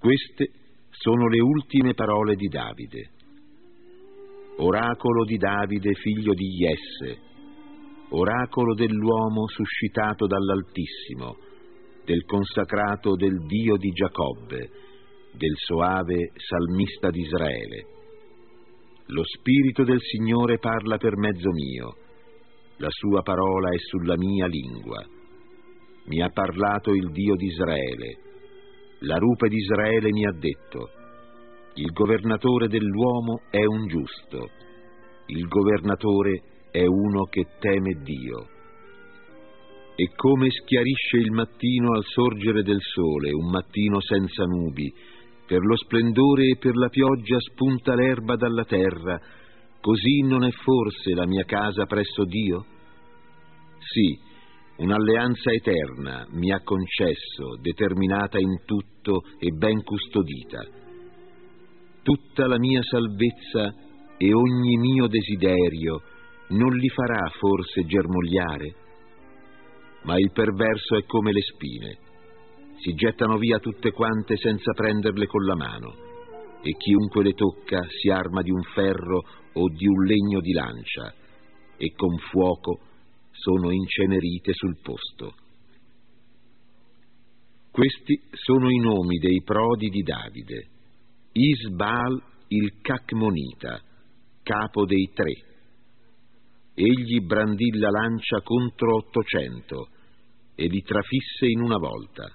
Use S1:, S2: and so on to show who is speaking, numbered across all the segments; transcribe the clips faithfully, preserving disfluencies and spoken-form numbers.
S1: Queste sono le ultime parole di Davide. Oracolo di Davide, figlio di Jesse, oracolo dell'uomo suscitato dall'Altissimo, del consacrato del Dio di Giacobbe, del soave salmista di Israele. Lo Spirito del Signore parla per mezzo mio, la sua parola è sulla mia lingua. Mi ha parlato il Dio di Israele, la rupe di Israele mi ha detto: il governatore dell'uomo è un giusto, il governatore è uno che teme Dio. E come schiarisce il mattino al sorgere del sole, un mattino senza nubi, per lo splendore e per la pioggia spunta l'erba dalla terra, così non è forse la mia casa presso Dio? Sì, un'alleanza eterna mi ha concesso, determinata in tutto e ben custodita. Tutta la mia salvezza e ogni mio desiderio non li farà forse germogliare? Ma il perverso è come le spine, si gettano via tutte quante senza prenderle con la mano, e chiunque le tocca si arma di un ferro o di un legno di lancia, e con fuoco sono incenerite sul posto. Questi sono i nomi dei prodi di Davide: Isbaal il Cacmonita, capo dei tre. Egli brandì la lancia contro ottocento e li trafisse in una volta.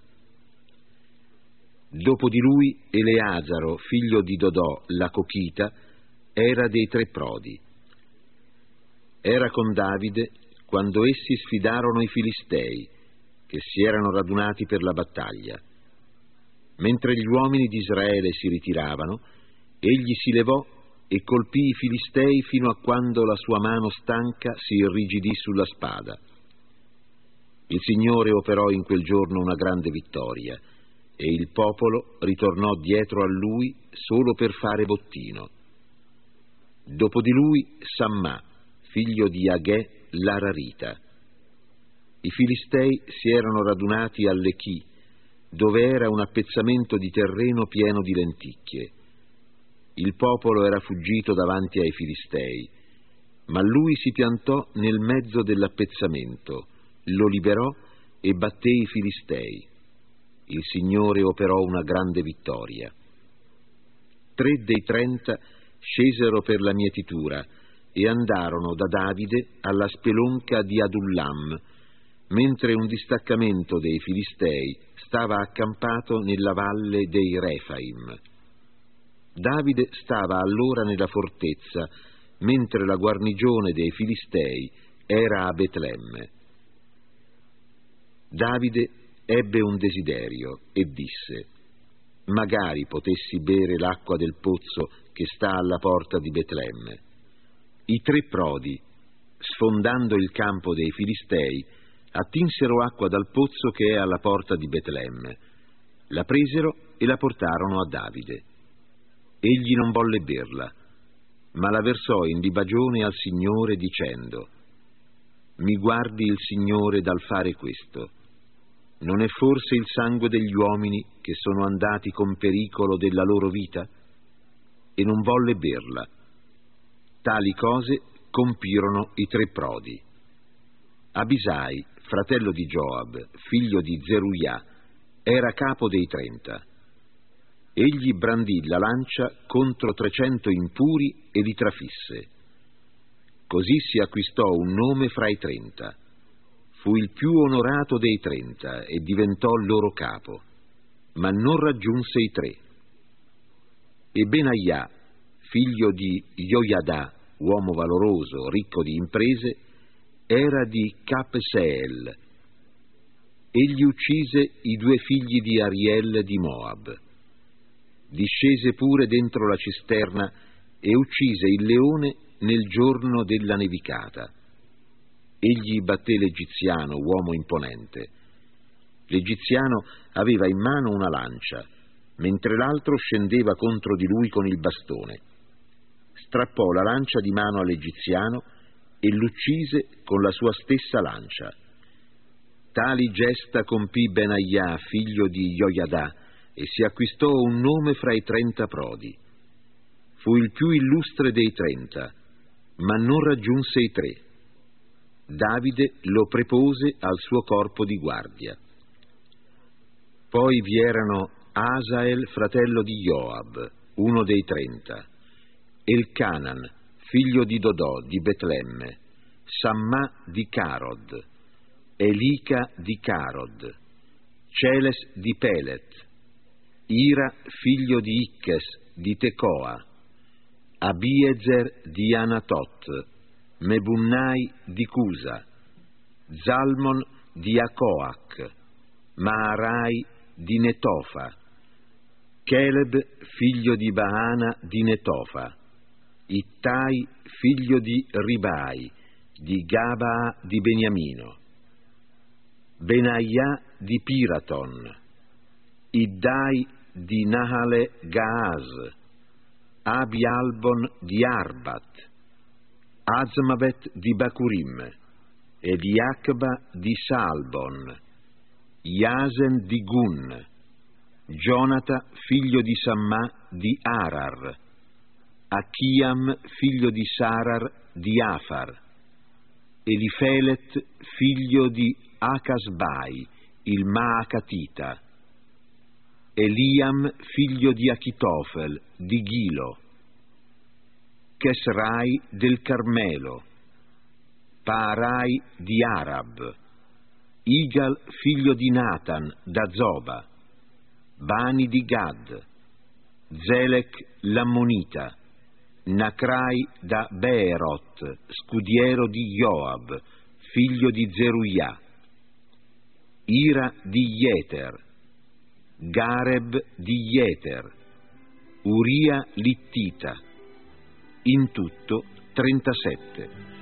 S1: Dopo di lui Eleazaro, figlio di Dodò, la Cochita, era dei tre prodi. Era con Davide quando essi sfidarono i Filistei, che si erano radunati per la battaglia. Mentre gli uomini di Israele si ritiravano, egli si levò e colpì i Filistei fino a quando la sua mano stanca si irrigidì sulla spada. Il Signore operò in quel giorno una grande vittoria, e il popolo ritornò dietro a lui solo per fare bottino. Dopo di lui Sammà, figlio di Agè l'Ararita. I Filistei si erano radunati a Lechì, dove era un appezzamento di terreno pieno di lenticchie. Il popolo era fuggito davanti ai Filistei, ma lui si piantò nel mezzo dell'appezzamento, lo liberò e batté i Filistei. Il Signore operò una grande vittoria. Tre dei trenta scesero per la mietitura e andarono da Davide alla spelonca di Adullam, mentre un distaccamento dei Filistei stava accampato nella valle dei Refaim. Davide stava allora nella fortezza, mentre la guarnigione dei Filistei era a Betlemme. Davide ebbe un desiderio e disse: magari potessi bere l'acqua del pozzo che sta alla porta di Betlemme. I tre prodi, sfondando il campo dei Filistei, attinsero acqua dal pozzo che è alla porta di Betlemme, la presero e la portarono a Davide. Egli non volle berla, ma la versò in libagione al Signore dicendo: mi guardi il Signore dal fare questo. Non è forse il sangue degli uomini che sono andati con pericolo della loro vita? E non volle berla. Tali cose compirono i tre prodi. Abisai, fratello di Gioab, figlio di Zeruiah, era capo dei trenta. Egli brandì la lancia contro trecento impuri e li trafisse. Così si acquistò un nome fra i trenta. Fu il più onorato dei trenta e diventò il loro capo, ma non raggiunse i tre. E Benaiah, figlio di Joiada, uomo valoroso, ricco di imprese, era di Capseel. Egli uccise i due figli di Ariel di Moab. Discese pure dentro la cisterna e uccise il leone nel giorno della nevicata. Egli batté l'egiziano, uomo imponente. L'egiziano aveva in mano una lancia, mentre l'altro scendeva contro di lui con il bastone. Strappò la lancia di mano all'egiziano e l'uccise con la sua stessa lancia. Tali gesta compì Benaiah, figlio di Joiada, e si acquistò un nome fra i trenta prodi. Fu il più illustre dei trenta, ma non raggiunse i tre. Davide lo prepose al suo corpo di guardia. Poi vi erano Asael, fratello di Joab, uno dei trenta, Elcanan, figlio di Dodò di Betlemme, Samma di Carod, Elica di Carod, Celes di Pelet, Ira, figlio di Iches di Tecoa, Abiezer di Anatot, Mebunnai di Cusa, Zalmon di Acoac, Maarai di Netofa, Caleb, figlio di Baana di Netofa, Ittai, figlio di Ribai, di Gabaa di Beniamino, Benaia di Piraton, Iddai di Nahale Gaaz, Abialbon di Arbat, Azmavet di Bacurim, Eliacba di Salbon, Iasen di Gun, Gionata, figlio di Samma di Arar, Achiam, figlio di Sarar di Afar, Elifelet, figlio di Acasbai, il Maacatita, Eliam, figlio di Achitofel di Gilo, Kesrai del Carmelo, Paarai di Arab, Igal, figlio di Natan da Zoba, Bani di Gad, Zelek l'Ammonita, Nacrai da Beerot, scudiero di Joab, figlio di Zeruiah, Ira di Jeter, Gareb di Jeter, Uria Littita, in tutto trentasette.